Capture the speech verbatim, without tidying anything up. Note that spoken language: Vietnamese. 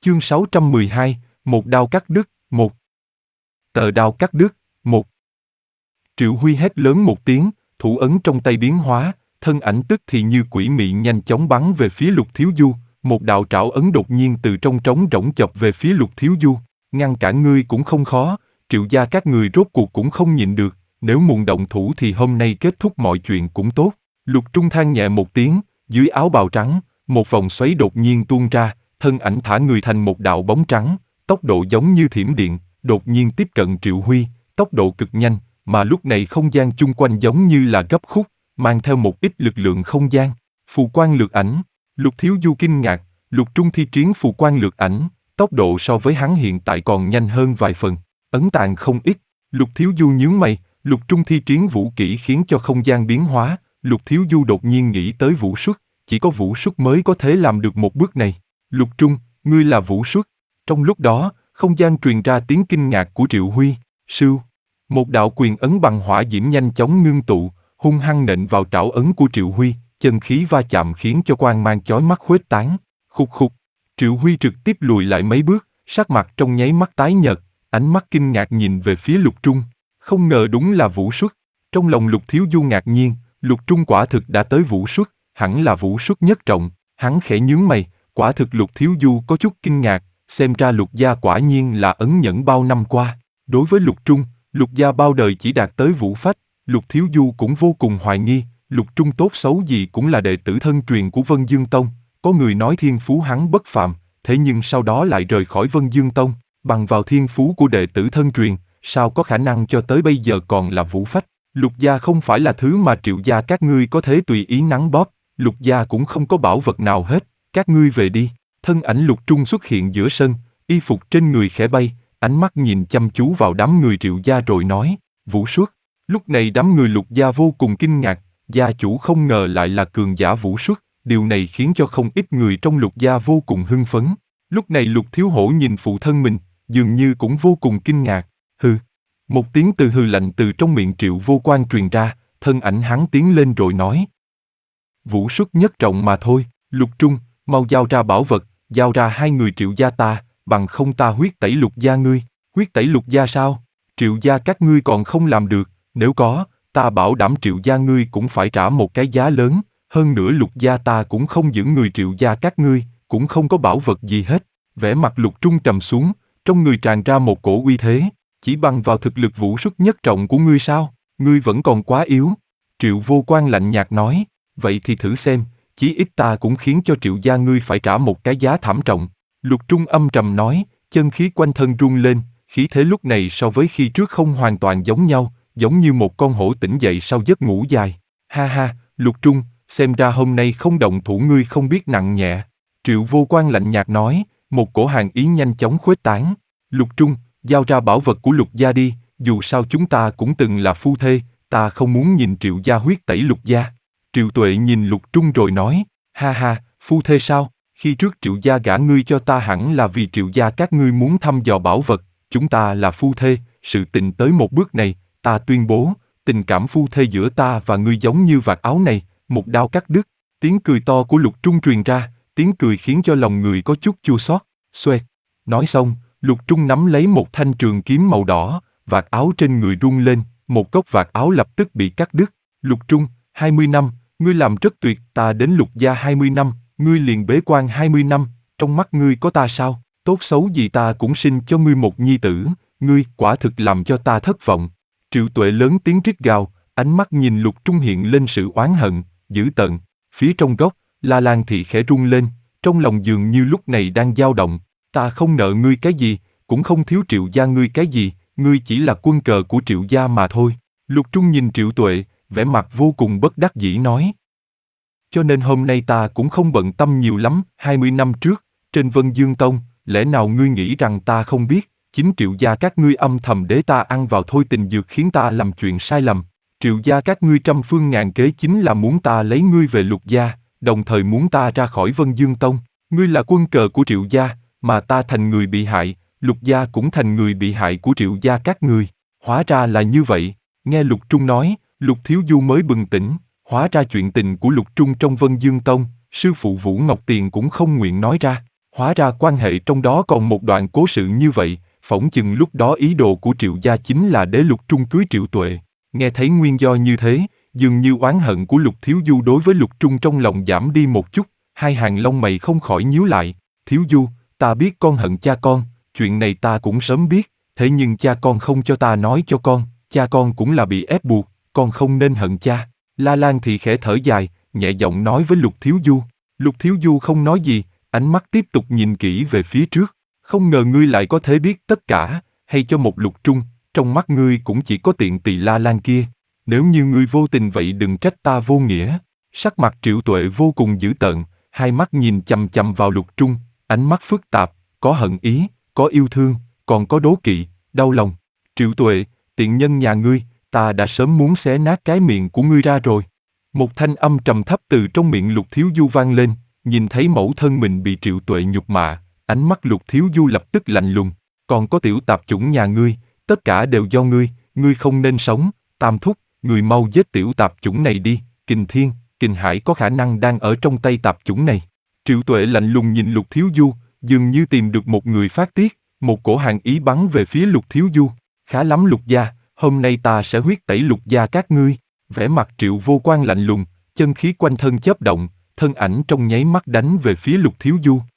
Chương sáu trăm mười hai, một đao cắt đứt, một. Tờ đao cắt đứt, một. Triệu Huy hét lớn một tiếng, thủ ấn trong tay biến hóa, thân ảnh tức thì như quỷ mị nhanh chóng bắn về phía Lục Thiếu Du, một đạo trảo ấn đột nhiên từ trong trống rỗng chộp về phía Lục Thiếu Du, ngăn cản ngươi cũng không khó, Triệu gia các người rốt cuộc cũng không nhịn được, nếu muộn động thủ thì hôm nay kết thúc mọi chuyện cũng tốt. Lục Trung than nhẹ một tiếng, dưới áo bào trắng, một vòng xoáy đột nhiên tuôn ra, thân ảnh thả người thành một đạo bóng trắng, tốc độ giống như thiểm điện, đột nhiên tiếp cận Triệu Huy, tốc độ cực nhanh, mà lúc này không gian chung quanh giống như là gấp khúc, mang theo một ít lực lượng không gian. Phù quang lược ảnh, Lục Thiếu Du kinh ngạc, Lục Trung thi triển phù quang lược ảnh, tốc độ so với hắn hiện tại còn nhanh hơn vài phần, ấn tàng không ít. Lục Thiếu Du nhướng mày, Lục Trung thi triển vũ kỹ khiến cho không gian biến hóa, Lục Thiếu Du đột nhiên nghĩ tới vũ xuất, chỉ có vũ xuất mới có thể làm được một bước này. Lục Trung, ngươi là vũ xuất. Trong lúc đó, không gian truyền ra tiếng kinh ngạc của Triệu Huy, sưu. Một đạo quyền ấn bằng hỏa diễm nhanh chóng ngưng tụ, hung hăng nện vào trảo ấn của Triệu Huy, chân khí va chạm khiến cho quang mang chói mắt khuếch tán. Khục khục, Triệu Huy trực tiếp lùi lại mấy bước, sắc mặt trong nháy mắt tái nhợt, ánh mắt kinh ngạc nhìn về phía Lục Trung. Không ngờ đúng là vũ xuất. Trong lòng Lục Thiếu Du ngạc nhiên, Lục Trung quả thực đã tới vũ xuất, hẳn là vũ xuất nhất trọng. Hắn khẽ nhướng mày, quả thực Lục Thiếu Du có chút kinh ngạc, xem ra Lục gia quả nhiên là ấn nhẫn bao năm qua. Đối với Lục Trung, Lục gia bao đời chỉ đạt tới vũ phách, Lục Thiếu Du cũng vô cùng hoài nghi, Lục Trung tốt xấu gì cũng là đệ tử thân truyền của Vân Dương Tông, có người nói thiên phú hắn bất phàm, thế nhưng sau đó lại rời khỏi Vân Dương Tông, bằng vào thiên phú của đệ tử thân truyền, sao có khả năng cho tới bây giờ còn là vũ phách. Lục gia không phải là thứ mà Triệu gia các ngươi có thể tùy ý nắn bóp, Lục gia cũng không có bảo vật nào hết, các ngươi về đi. Thân ảnh Lục Trung xuất hiện giữa sân, y phục trên người khẽ bay, ánh mắt nhìn chăm chú vào đám người Triệu gia rồi nói, vũ xuất. Lúc này đám người Lục gia vô cùng kinh ngạc, gia chủ không ngờ lại là cường giả vũ xuất, điều này khiến cho không ít người trong Lục gia vô cùng hưng phấn. Lúc này Lục Thiếu Hổ nhìn phụ thân mình, dường như cũng vô cùng kinh ngạc, hừ. Một tiếng từ hừ lạnh từ trong miệng Triệu Vô Quan truyền ra, thân ảnh hắn tiến lên rồi nói. Vũ xuất nhất trọng mà thôi, Lục Trung, mau giao ra bảo vật, giao ra hai người Triệu gia ta, bằng không ta huyết tẩy Lục gia ngươi. Huyết tẩy Lục gia sao? Triệu gia các ngươi còn không làm được, nếu có, ta bảo đảm Triệu gia ngươi cũng phải trả một cái giá lớn, hơn nữa Lục gia ta cũng không giữ người Triệu gia các ngươi, cũng không có bảo vật gì hết. Vẻ mặt Lục Trung trầm xuống, trong người tràn ra một cổ uy thế, chỉ bằng vào thực lực vũ xuất nhất trọng của ngươi sao? Ngươi vẫn còn quá yếu. Triệu Vô Quan lạnh nhạt nói, vậy thì thử xem, chí ít ta cũng khiến cho Triệu gia ngươi phải trả một cái giá thảm trọng. Lục Trung âm trầm nói, chân khí quanh thân rung lên, khí thế lúc này so với khi trước không hoàn toàn giống nhau, giống như một con hổ tỉnh dậy sau giấc ngủ dài. Ha ha, Lục Trung, xem ra hôm nay không động thủ ngươi không biết nặng nhẹ. Triệu Vô Quan lạnh nhạt nói, một cổ hàn ý nhanh chóng khuếch tán. Lục Trung, giao ra bảo vật của Lục gia đi, dù sao chúng ta cũng từng là phu thê, ta không muốn nhìn Triệu gia huyết tẩy Lục gia. Triệu Tuệ nhìn Lục Trung rồi nói, ha ha, phu thê sao? Khi trước Triệu gia gả ngươi cho ta hẳn là vì Triệu gia các ngươi muốn thăm dò bảo vật, chúng ta là phu thê, sự tình tới một bước này, ta tuyên bố, tình cảm phu thê giữa ta và ngươi giống như vạt áo này, một đao cắt đứt. Tiếng cười to của Lục Trung truyền ra, tiếng cười khiến cho lòng người có chút chua xót. Xoẹt. Nói xong, Lục Trung nắm lấy một thanh trường kiếm màu đỏ, vạt áo trên người rung lên, một góc vạt áo lập tức bị cắt đứt. Lục Trung, hai mươi năm, ngươi làm rất tuyệt, ta đến Lục gia hai mươi năm, ngươi liền bế quan hai mươi năm, trong mắt ngươi có ta sao? Tốt xấu gì ta cũng sinh cho ngươi một nhi tử, ngươi quả thực làm cho ta thất vọng. Triệu Tuệ lớn tiếng rít gào, ánh mắt nhìn Lục Trung hiện lên sự oán hận, dữ tợn. Phía trong góc, La Lan Thị khẽ rung lên, trong lòng dường như lúc này đang dao động. Ta không nợ ngươi cái gì, cũng không thiếu Triệu gia ngươi cái gì, ngươi chỉ là quân cờ của Triệu gia mà thôi. Lục Trung nhìn Triệu Tuệ, vẻ mặt vô cùng bất đắc dĩ nói. Cho nên hôm nay ta cũng không bận tâm nhiều lắm, hai mươi năm trước, trên Vân Dương Tông, lẽ nào ngươi nghĩ rằng ta không biết, chính Triệu gia các ngươi âm thầm để ta ăn vào thôi tình dược khiến ta làm chuyện sai lầm. Triệu gia các ngươi trăm phương ngàn kế chính là muốn ta lấy ngươi về Lục gia, đồng thời muốn ta ra khỏi Vân Dương Tông. Ngươi là quân cờ của Triệu gia, mà ta thành người bị hại, Lục gia cũng thành người bị hại của Triệu gia các ngươi. Hóa ra là như vậy. Nghe Lục Trung nói, Lục Thiếu Du mới bừng tỉnh, hóa ra chuyện tình của Lục Trung trong Vân Dương Tông, sư phụ Vũ Ngọc Tiền cũng không nguyện nói ra. Hóa ra quan hệ trong đó còn một đoạn cố sự như vậy, phỏng chừng lúc đó ý đồ của Triệu gia chính là để Lục Trung cưới Triệu Tuệ. Nghe thấy nguyên do như thế, dường như oán hận của Lục Thiếu Du đối với Lục Trung trong lòng giảm đi một chút, hai hàng lông mày không khỏi nhíu lại. Thiếu Du, ta biết con hận cha con, chuyện này ta cũng sớm biết, thế nhưng cha con không cho ta nói cho con, cha con cũng là bị ép buộc, con không nên hận cha. La Lan thì khẽ thở dài, nhẹ giọng nói với Lục Thiếu Du. Lục Thiếu Du không nói gì, ánh mắt tiếp tục nhìn kỹ về phía trước. Không ngờ ngươi lại có thể biết tất cả, hay cho một Lục Trung, trong mắt ngươi cũng chỉ có tiện tỳ La Lan kia. Nếu như ngươi vô tình vậy đừng trách ta vô nghĩa. Sắc mặt Triệu Tuệ vô cùng dữ tợn, hai mắt nhìn chằm chằm vào Lục Trung, ánh mắt phức tạp, có hận ý, có yêu thương, còn có đố kỵ, đau lòng. Triệu Tuệ, tiện nhân nhà ngươi, ta đã sớm muốn xé nát cái miệng của ngươi ra rồi. Một thanh âm trầm thấp từ trong miệng Lục Thiếu Du vang lên, nhìn thấy mẫu thân mình bị Triệu Tuệ nhục mạ, ánh mắt Lục Thiếu Du lập tức lạnh lùng. Còn có tiểu tạp chủng nhà ngươi, tất cả đều do ngươi, ngươi không nên sống. Tam thúc, người mau giết tiểu tạp chủng này đi. Kình Thiên, Kình Hải có khả năng đang ở trong tay tạp chủng này. Triệu Tuệ lạnh lùng nhìn Lục Thiếu Du, dường như tìm được một người phát tiết, một cổ hàn ý bắn về phía Lục Thiếu Du. Khá lắm Lục gia, hôm nay ta sẽ huyết tẩy Lục gia các ngươi. Vẻ mặt Triệu Vô Quan lạnh lùng, chân khí quanh thân chớp động, thân ảnh trong nháy mắt đánh về phía Lục Thiếu Du.